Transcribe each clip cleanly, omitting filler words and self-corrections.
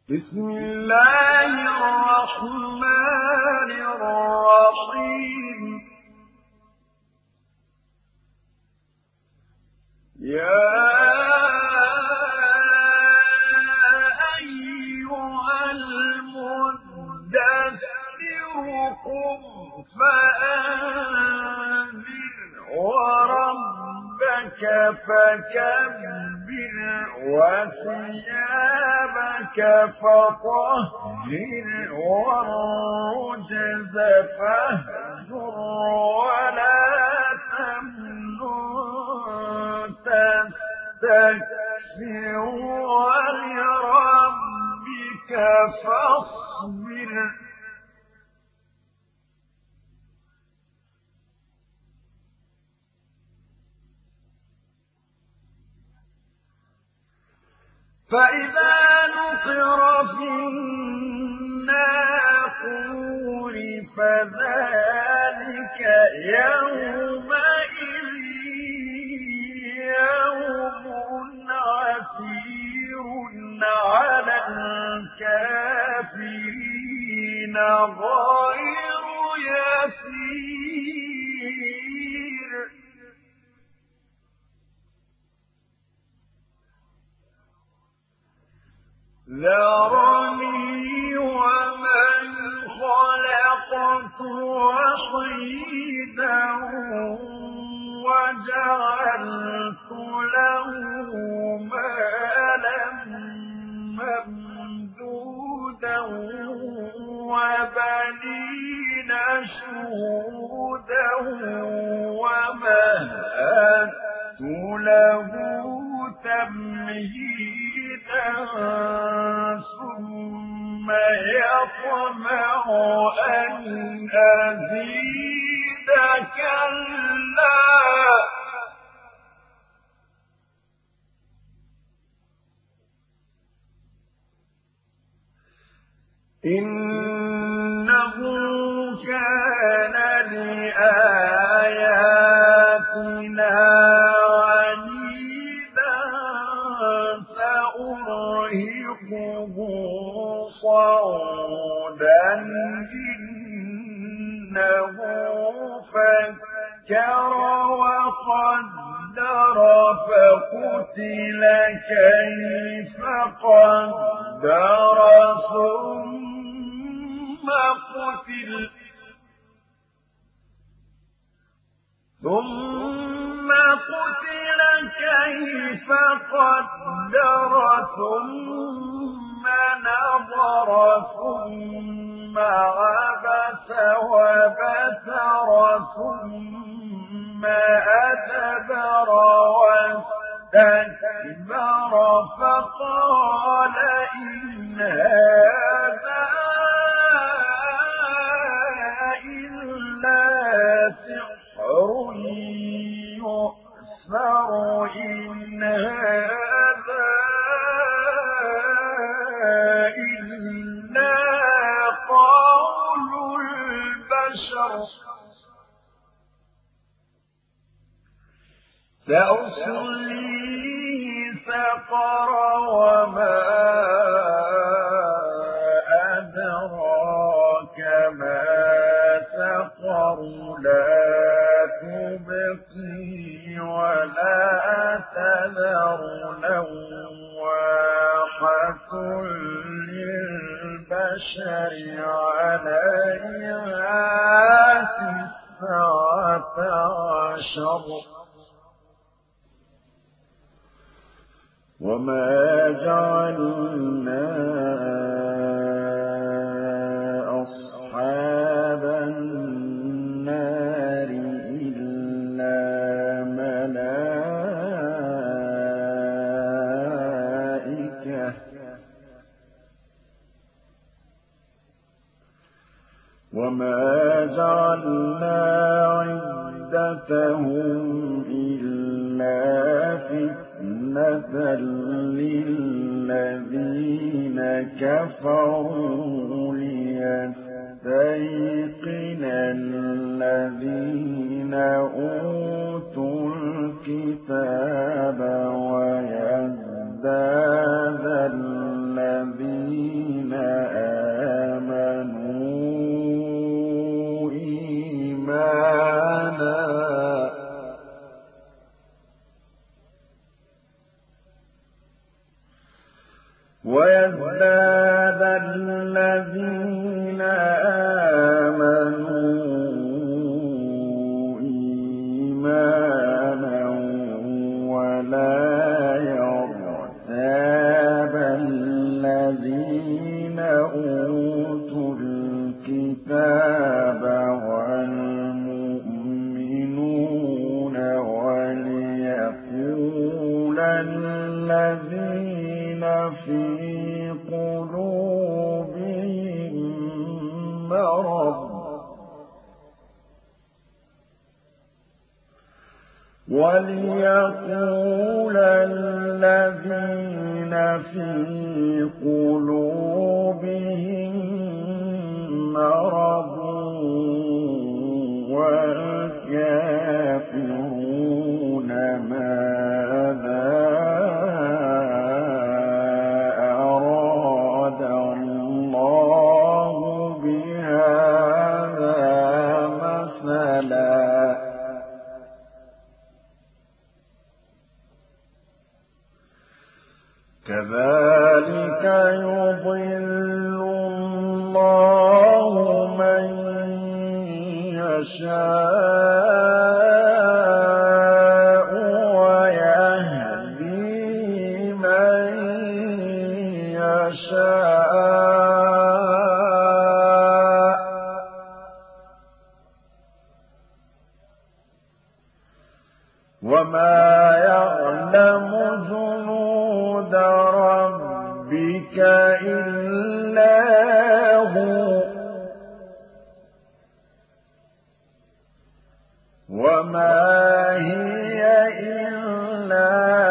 بسم الله الرحمن الرحيم يا أيها المدثر قم فأنذر وربك فكبر وثيابك فطهر والرجز فاهجر ولا تمنن تستكثر ولربك فاصبر فإذا نقر في الناقور فذلك يومئذ يوم عسير على الكافرين غير يسير ذرني ومن خلقت وحيدا وجعلت له مالا ممدودا وبنين شهودا ومهدت له تمهيدا ثم يطمع أن أزيد كلا إنه كان لآياتنا عنيدا سأرهقه صعودا إنه فكر وقدر فقتل كيف قدر ثم قتل كيف قدر ثم نظر ثم عبس وبسر ثم أدبر واستكبر فقال إن هذا إلا سحر يؤثر إن هذا إلا قول البشر سأصليه سقر وما أدراك ما سقر لا تبقي ولا تذر لواحة للبشر عليها 19 وما جعلنا أصحاب النار إلا ملائكة وما جعلنا عدتهم إلا فتنة للذين كفروا ليستيقن الذين أوتوا الكتاب ويزداد الذين ويزداد الذين آمنوا إيمانا ولا يرتاب الذين أوتوا الكتاب والمؤمنون وليقول الذين في قلوبهم مرض والكافرون ماذا أراد الله بهذا مثلا كذلك يضل الله من يشاء ويهدي من يشاء وما يعلم جنود ربك إلا هو وما هي إلا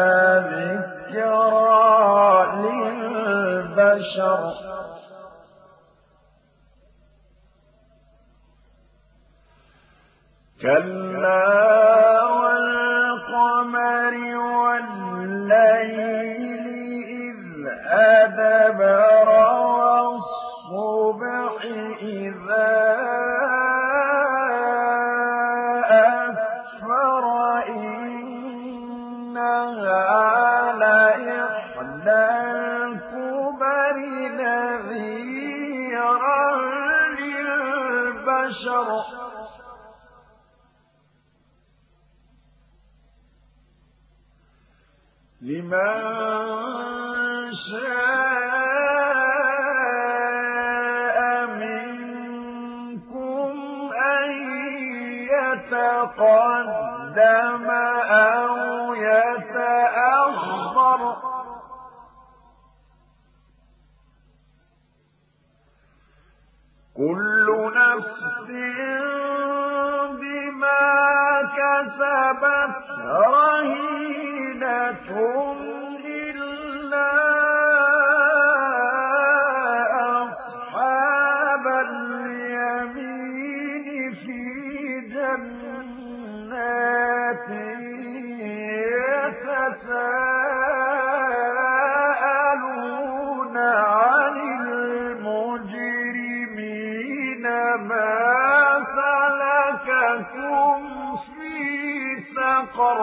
ذكرى للبشر كلا والقمر والليل إذ أدبر والصبح إذا أسفر إنها لإحدى الكبر نذيرا للبشر لمن شاء منكم أن يتقدم أو يتأخر كل نفس بما كسبت رهينة إلا أصحاب اليمين في جنات يتساءلون عن المجرمين ما سلككم في سقر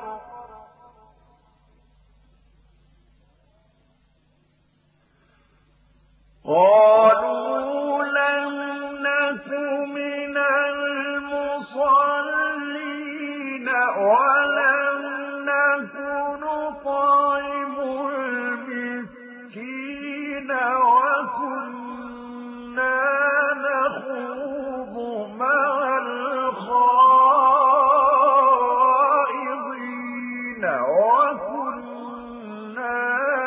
قالوا لم نك من المصلين ولم نك نطعم المسكين وكنا نخوض مع الخائضين وكنا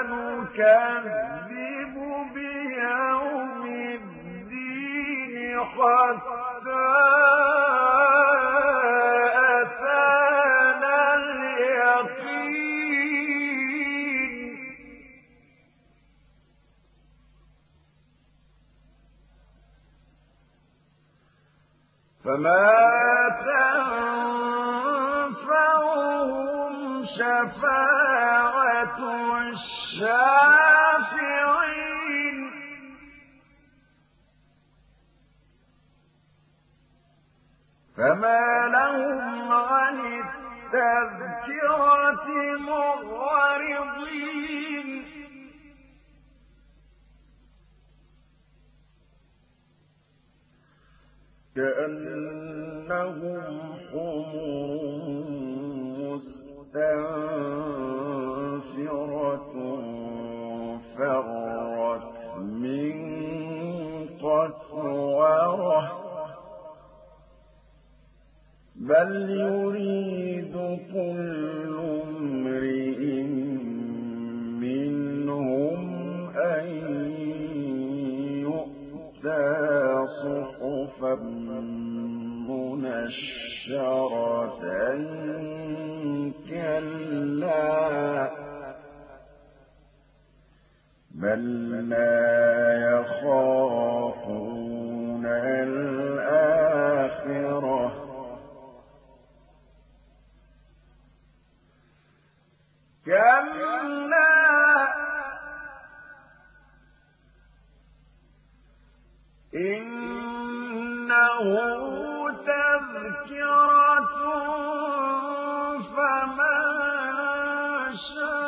نكذب بيوم الدين حتى أتانا اليقين فما تنفعهم شفاعة الشافعين فما لهم عن التذكرة معرضين كأنهم حمر مستنفرة فرت من قسورة بل يريد كل امرئ منهم أن يؤتى صحفا منشرة كلا بل لا يخافون الآخرة كلا إنه تذكرة فمن شاء